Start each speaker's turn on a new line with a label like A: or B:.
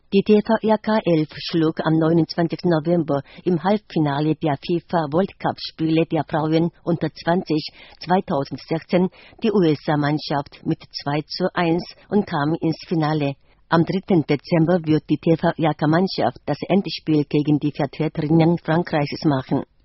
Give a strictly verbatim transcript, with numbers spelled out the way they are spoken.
A: Die T V R K elf schlug am neunundzwanzigsten November im Halbfinale der FIFA World Cup Spiele der Frauen unter zwanzig zweitausendsechzehn die U S A-Mannschaft mit zwei zu eins und kam ins Finale. Am dritten Dezember wird die T V R K-Mannschaft das Endspiel gegen die Vertreterinnen Frankreichs machen.